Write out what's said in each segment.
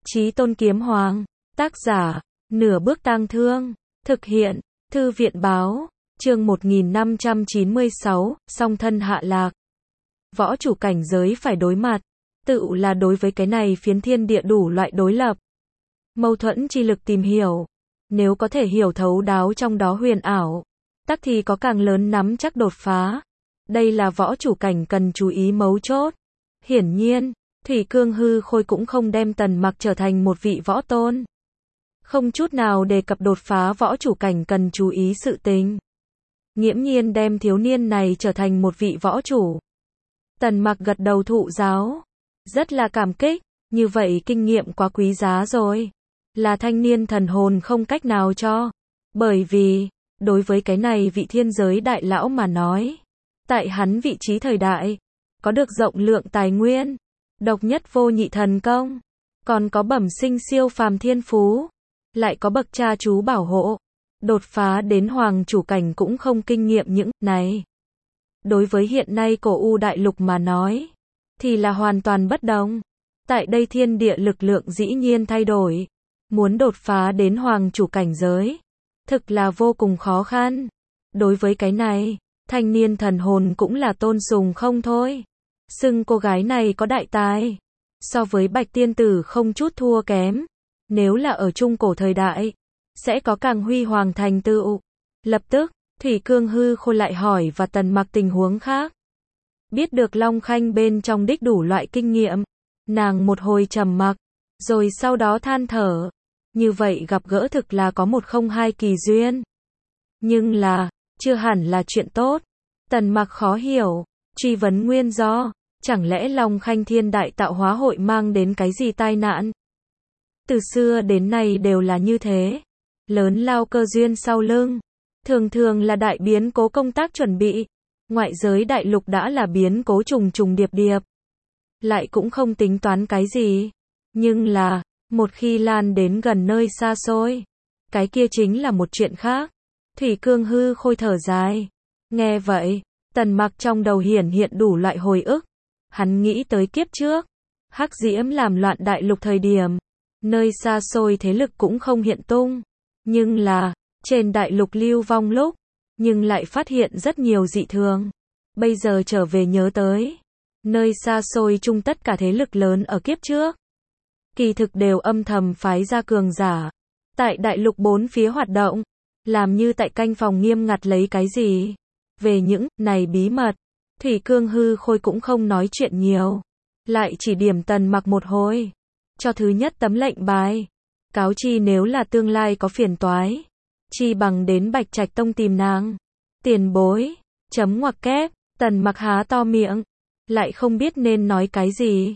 Chí Tôn Kiếm Hoàng, tác giả, Nửa Bước Tang Thương, thực hiện, Thư viện báo, chương 1596, song thân hạ lạc. Võ chủ cảnh giới phải đối mặt, tự là đối với cái này phiến thiên địa đủ loại đối lập. Mâu thuẫn chi lực tìm hiểu, nếu có thể hiểu thấu đáo trong đó huyền ảo, tắc thì có càng lớn nắm chắc đột phá. Đây là võ chủ cảnh cần chú ý mấu chốt. Hiển nhiên, Thủy Cương Hư Khôi cũng không đem Tần Mặc trở thành một vị võ tôn. Không chút nào đề cập đột phá võ chủ cảnh cần chú ý sự tình. Nghiễm nhiên đem thiếu niên này trở thành một vị võ chủ. Tần Mặc gật đầu thụ giáo. Rất là cảm kích, như vậy kinh nghiệm quá quý giá rồi. Là thanh niên thần hồn không cách nào cho. Bởi vì, đối với cái này vị thiên giới đại lão mà nói, tại hắn vị trí thời đại, có được rộng lượng tài nguyên, độc nhất vô nhị thần công, còn có bẩm sinh siêu phàm thiên phú, lại có bậc cha chú bảo hộ, đột phá đến hoàng chủ cảnh cũng không kinh nghiệm những này. Đối với hiện nay cổ U đại lục mà nói, thì là hoàn toàn bất đồng. Tại đây thiên địa lực lượng dĩ nhiên thay đổi, muốn đột phá đến hoàng chủ cảnh giới, thực là vô cùng khó khăn. Đối với cái này, thanh niên thần hồn cũng là tôn sùng không thôi. Xưng cô gái này có đại tài, so với Bạch Tiên Tử không chút thua kém. Nếu là ở trung cổ thời đại, sẽ có càng huy hoàng thành tựu. Lập tức, Thủy Cương Hư Khôi lại hỏi và Tần Mặc tình huống khác. Biết được Long Khanh bên trong đích đủ loại kinh nghiệm, nàng một hồi trầm mặc, rồi sau đó than thở. Như vậy gặp gỡ thực là có một không hai kỳ duyên. Nhưng là, chưa hẳn là chuyện tốt. Tần Mặc khó hiểu, truy vấn nguyên do, chẳng lẽ Long Khanh thiên đại tạo hóa hội mang đến cái gì tai nạn? Từ xưa đến nay đều là như thế. Lớn lao cơ duyên sau lưng, thường thường là đại biến cố công tác chuẩn bị. Ngoại giới đại lục đã là biến cố trùng trùng điệp điệp, lại cũng không tính toán cái gì. Nhưng là, một khi lan đến gần nơi xa xôi, cái kia chính là một chuyện khác. Thủy Cương Hư Khôi thở dài. Nghe vậy, Tần Mặc trong đầu hiển hiện đủ loại hồi ức. Hắn nghĩ tới kiếp trước, Hắc Diễm làm loạn đại lục thời điểm, nơi xa xôi thế lực cũng không hiện tung. Nhưng là, trên đại lục lưu vong lúc, nhưng lại phát hiện rất nhiều dị thường. Bây giờ trở về nhớ tới, nơi xa xôi chung tất cả thế lực lớn ở kiếp trước, kỳ thực đều âm thầm phái ra cường giả, tại đại lục bốn phía hoạt động, làm như tại canh phòng nghiêm ngặt lấy cái gì. Về những này bí mật, Thủy Cương Hư Khôi cũng không nói chuyện nhiều, lại chỉ điểm Tần Mặc một hồi, cho thứ nhất tấm lệnh bài, cáo chi nếu là tương lai có phiền toái, chi bằng đến Bạch Trạch Tông tìm nàng. Tiền bối, chấm ngoặc kép, Tần Mặc há to miệng, lại không biết nên nói cái gì.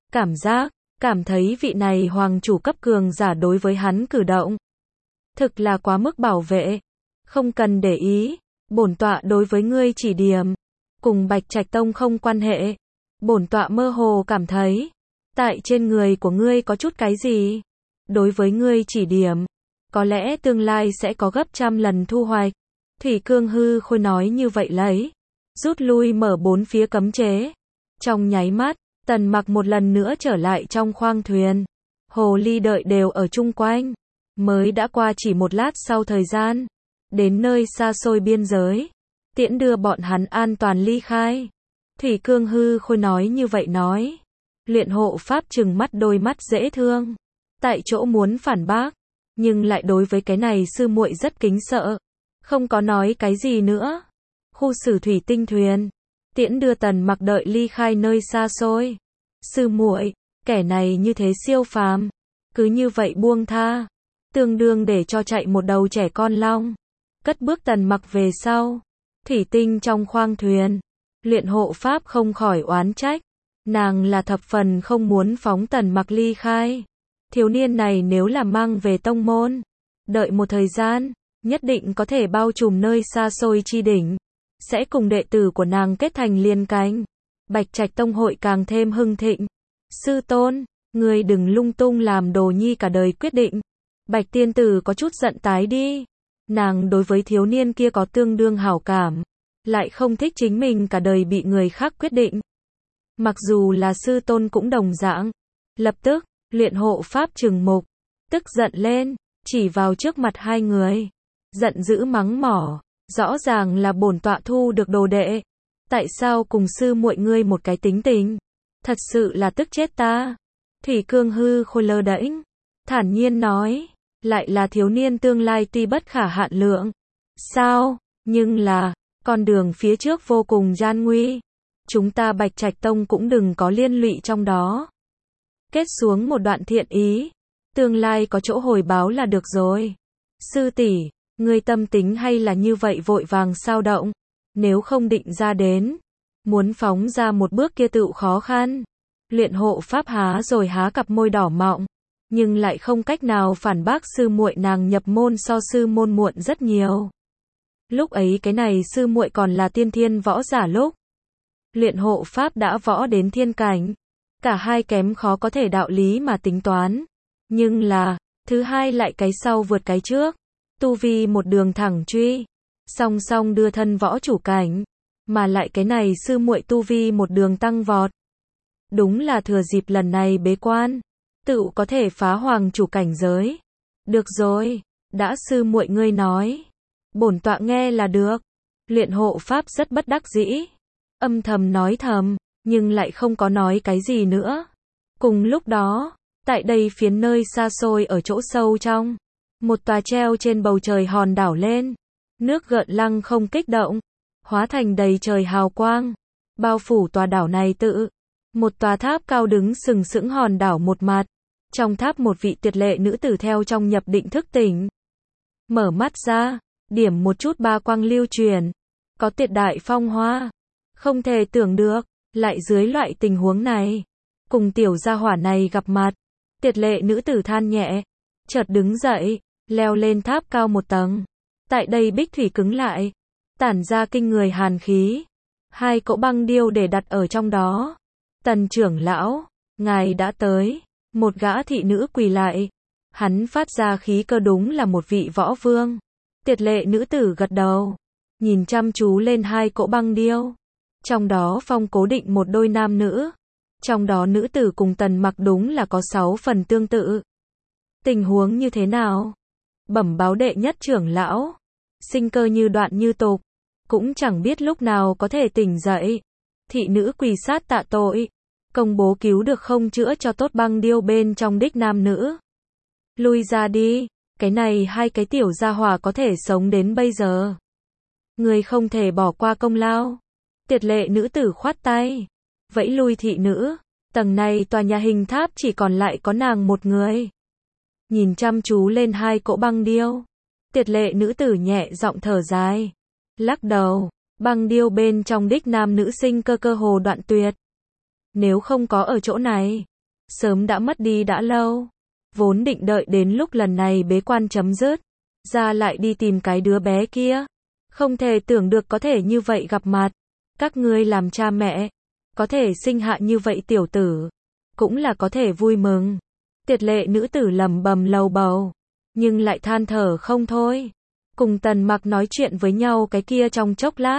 Cảm thấy vị này hoàng chủ cấp cường giả đối với hắn cử động, thực là quá mức bảo vệ. Không cần để ý, bổn tọa đối với ngươi chỉ điểm, cùng Bạch Trạch Tông không quan hệ. Bổn tọa mơ hồ cảm thấy, tại trên người của ngươi có chút cái gì. Đối với ngươi chỉ điểm, có lẽ tương lai sẽ có gấp trăm lần thu hoạch. Thủy Cương Hư Khôi nói như vậy lấy, rút lui mở bốn phía cấm chế. Trong nháy mắt, Tần Mặc một lần nữa trở lại trong khoang thuyền. Hồ ly đợi đều ở chung quanh. Mới đã qua chỉ một lát sau thời gian, đến nơi xa xôi biên giới, tiễn đưa bọn hắn an toàn ly khai. Thủy Cương Hư Khôi nói như vậy nói. Luyện hộ pháp trừng mắt đôi mắt dễ thương, tại chỗ muốn phản bác, nhưng lại đối với cái này sư muội rất kính sợ, không có nói cái gì nữa. Khu xử thủy tinh thuyền, tiễn đưa Tần Mặc đợi ly khai nơi xa xôi. Sư muội, kẻ này như thế siêu phàm, cứ như vậy buông tha, tương đương để cho chạy một đầu trẻ con long. Cất bước Tần Mặc về sau, thủy tinh trong khoang thuyền, luyện hộ pháp không khỏi oán trách. Nàng là thập phần không muốn phóng Tần Mặc ly khai. Thiếu niên này nếu là mang về tông môn, đợi một thời gian, nhất định có thể bao trùm nơi xa xôi chi đỉnh, sẽ cùng đệ tử của nàng kết thành liên cánh. Bạch Trạch Tông hội càng thêm hưng thịnh. Sư tôn, ngươi đừng lung tung làm đồ nhi cả đời quyết định. Bạch Tiên Tử có chút giận tái đi. Nàng đối với thiếu niên kia có tương đương hảo cảm, lại không thích chính mình cả đời bị người khác quyết định. Mặc dù là sư tôn cũng đồng dạng. Lập tức, Luyện hộ pháp trừng mục, tức giận lên, chỉ vào trước mặt hai người. Giận dữ mắng mỏ, rõ ràng là bổn tọa thu được đồ đệ. Tại sao cùng sư muội ngươi một cái tính tình? Thật sự là tức chết ta. Thủy Cương hư khôi lơ đễnh, thản nhiên nói, lại là thiếu niên tương lai tuy bất khả hạn lượng. Sao? Nhưng là, con đường phía trước vô cùng gian nguy. Chúng ta Bạch Trạch Tông cũng đừng có liên lụy trong đó. Kết xuống một đoạn thiện ý, tương lai có chỗ hồi báo là được rồi. Sư tỷ, ngươi tâm tính hay là như vậy vội vàng sao động? Nếu không định ra đến, muốn phóng ra một bước kia tựu khó khăn. Luyện hộ pháp há rồi há cặp môi đỏ mọng, nhưng lại không cách nào phản bác sư muội nàng nhập môn so sư môn muộn rất nhiều. Lúc ấy cái này sư muội còn là tiên thiên võ giả lúc. Luyện hộ pháp đã võ đến thiên cảnh. Cả hai kém khó có thể đạo lý mà tính toán. Nhưng là, thứ hai lại cái sau vượt cái trước. Tu vi một đường thẳng truy. Song song đưa thân võ chủ cảnh. Mà lại cái này sư muội tu vi một đường tăng vọt. Đúng là thừa dịp lần này bế quan. Tựu có thể phá hoàng chủ cảnh giới. Được rồi, đã sư muội ngươi nói. Bổn tọa nghe là được. Luyện hộ pháp rất bất đắc dĩ. Âm thầm nói thầm, nhưng lại không có nói cái gì nữa. Cùng lúc đó, tại đây phiến nơi xa xôi ở chỗ sâu trong, một tòa treo trên bầu trời hòn đảo lên. Nước gợn lăng không kích động, hóa thành đầy trời hào quang, bao phủ tòa đảo này tự. Một tòa tháp cao đứng sừng sững hòn đảo một mặt. Trong tháp một vị tuyệt lệ nữ tử theo trong nhập định thức tỉnh. Mở mắt ra, điểm một chút ba quang lưu truyền. Có tuyệt đại phong hoa. Không thể tưởng được, lại dưới loại tình huống này. Cùng tiểu gia hỏa này gặp mặt. Tuyệt lệ nữ tử than nhẹ. Chợt đứng dậy, leo lên tháp cao một tầng. Tại đây bích thủy cứng lại. Tản ra kinh người hàn khí. Hai cỗ băng điêu để đặt ở trong đó. Tần trưởng lão, ngài đã tới. Một gã thị nữ quỳ lại. Hắn phát ra khí cơ đúng là một vị võ vương. Tuyệt lệ nữ tử gật đầu. Nhìn chăm chú lên hai cỗ băng điêu. Trong đó phong cố định một đôi nam nữ. Trong đó nữ tử cùng Tần Mặc đúng là có 6 phần tương tự. Tình huống như thế nào? Bẩm báo đệ nhất trưởng lão. Sinh cơ như đoạn như tục. Cũng chẳng biết lúc nào có thể tỉnh dậy. Thị nữ quỳ sát tạ tội. Công bố cứu được không chữa cho tốt băng điêu bên trong đích nam nữ. Lui ra đi. Cái này hai cái tiểu gia hỏa có thể sống đến bây giờ. Người không thể bỏ qua công lao. Tuyệt lệ nữ tử khoát tay. Vẫy lui thị nữ. Tầng này tòa nhà hình tháp chỉ còn lại có nàng một người. Nhìn chăm chú lên hai cỗ băng điêu. Tuyệt lệ nữ tử nhẹ giọng thở dài. Lắc đầu. Băng điêu bên trong đích nam nữ sinh cơ hồ đoạn tuyệt. Nếu không có ở chỗ này, sớm đã mất đi đã lâu. Vốn định đợi đến lúc lần này bế quan chấm dứt, ra lại đi tìm cái đứa bé kia. Không thể tưởng được có thể như vậy gặp mặt. Các ngươi làm cha mẹ, có thể sinh hạ như vậy tiểu tử, cũng là có thể vui mừng. Tuyệt lệ nữ tử lẩm bẩm lầu bầu, nhưng lại than thở không thôi. Cùng Tần Mặc nói chuyện với nhau cái kia trong chốc lát.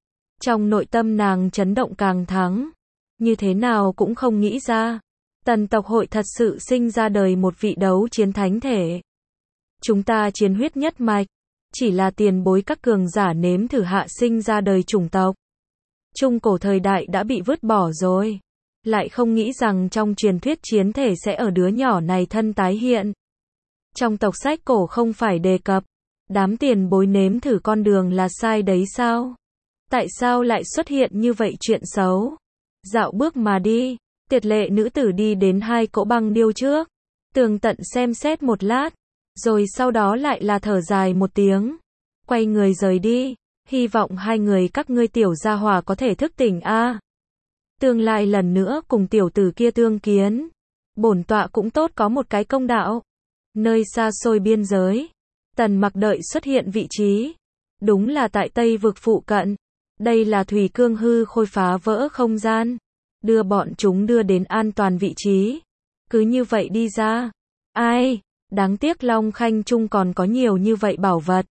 Trong nội tâm nàng chấn động càng thắng. Như thế nào cũng không nghĩ ra. Tần tộc hội thật sự sinh ra đời một vị đấu chiến thánh thể. Chúng ta chiến huyết nhất mạch. Chỉ là tiền bối các cường giả nếm thử hạ sinh ra đời chủng tộc. Trung cổ thời đại đã bị vứt bỏ rồi. Lại không nghĩ rằng trong truyền thuyết chiến thể sẽ ở đứa nhỏ này thân tái hiện. Trong tộc sách cổ không phải đề cập. Đám tiền bối nếm thử con đường là sai đấy sao? Tại sao lại xuất hiện như vậy chuyện xấu? Dạo bước mà đi, tuyệt lệ nữ tử đi đến hai cỗ băng điêu trước. Tường tận xem xét một lát. Rồi sau đó lại là thở dài một tiếng. Quay người rời đi. Hy vọng hai người các ngươi tiểu gia hỏa có thể thức tỉnh a. Tương lai lần nữa cùng tiểu tử kia tương kiến. Bổn tọa cũng tốt có một cái công đạo. Nơi xa xôi biên giới. Tần Mặc đợi xuất hiện vị trí. Đúng là tại Tây vực phụ cận. Đây là Thủy Cương hư khôi phá vỡ không gian. Đưa bọn chúng đưa đến an toàn vị trí. Cứ như vậy đi ra. Ai? Đáng tiếc Long Khanh Trung còn có nhiều như vậy bảo vật.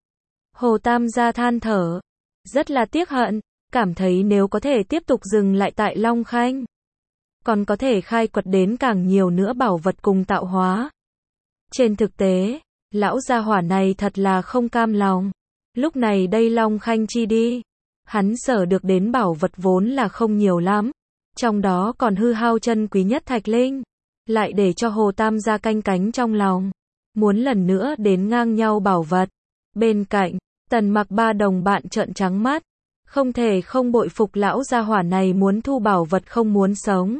Hồ Tam gia than thở. Rất là tiếc hận. Cảm thấy nếu có thể tiếp tục dừng lại tại Long Khanh. còn có thể khai quật đến càng nhiều nữa bảo vật cùng tạo hóa. Trên thực tế, lão gia hỏa này thật là không cam lòng. Lúc này đây Long Khanh chi đi, hắn sở được đến bảo vật vốn là không nhiều lắm, trong đó còn hư hao chân quý nhất thạch linh, lại để cho Hồ Tam gia canh cánh trong lòng, muốn lần nữa đến ngang nhau bảo vật. Bên cạnh, Tần Mặc ba đồng bạn trợn trắng mắt, không thể không bội phục lão gia hỏa này muốn thu bảo vật không muốn sống.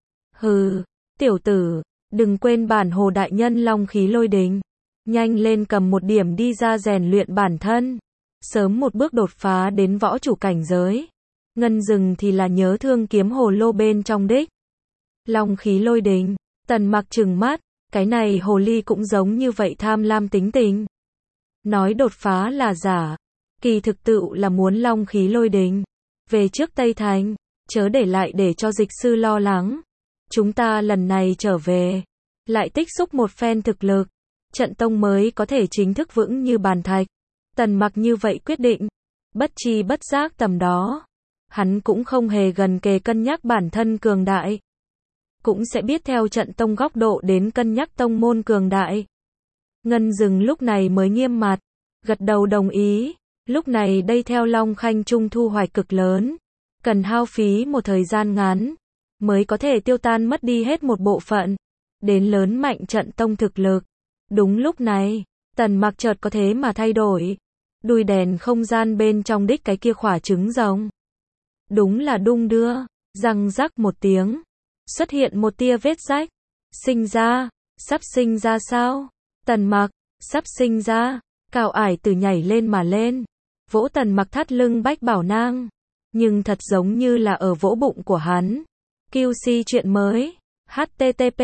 Hừ, tiểu tử, đừng quên bản Hồ đại nhân long khí lôi đình, nhanh lên cầm một điểm đi ra rèn luyện bản thân, sớm một bước đột phá đến võ chủ cảnh giới. Ngân Dừng thì là nhớ thương kiếm hồ lô bên trong đích. Long khí lôi đình, Tần Mặc trừng mắt, cái này hồ ly cũng giống như vậy tham lam tính tình. Nói đột phá là giả, kỳ thực tự là muốn long khí lôi đình. Về trước Tây Thành, chớ để lại để cho dịch sư lo lắng. Chúng ta lần này trở về, lại tích xúc một phen thực lực, trận tông mới có thể chính thức vững như bàn thạch. Tần Mặc như vậy quyết định, bất chi bất giác tầm đó, hắn cũng không hề gần kề cân nhắc bản thân cường đại, cũng sẽ biết theo trận tông góc độ đến cân nhắc tông môn cường đại. Ngân Dừng lúc này mới nghiêm mặt, gật đầu đồng ý. Lúc này đây theo Long Khanh Trung thu hoạch cực lớn, cần hao phí một thời gian ngắn, mới có thể tiêu tan mất đi hết một bộ phận, đến lớn mạnh trận tông thực lực. Đúng lúc này, Tần Mặc chợt có thế mà thay đổi, đùi đèn không gian bên trong đích cái kia khỏa trứng rồng. Đúng là đung đưa, răng rắc một tiếng, xuất hiện một tia vết rách, sinh ra, sắp sinh ra sao? Tần Mặc, sắp sinh ra, Cao Ải Tử nhảy lên mà lên, vỗ Tần Mặc thắt lưng bách bảo nang, nhưng thật giống như là ở vỗ bụng của hắn. QC chuyện mới, http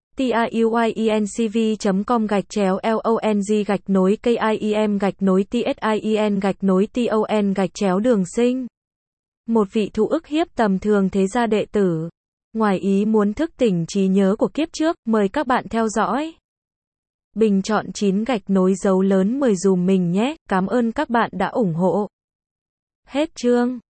tiuyinc.com/long-KIEM-TSIEN-TON-đường sinh. Một vị thụ ức hiếp tầm thường thế gia đệ tử, ngoài ý muốn thức tỉnh trí nhớ của kiếp trước, mời các bạn theo dõi. Bình chọn 9 gạch nối dấu lớn 10 dùm mình nhé, cảm ơn các bạn đã ủng hộ. Hết chương.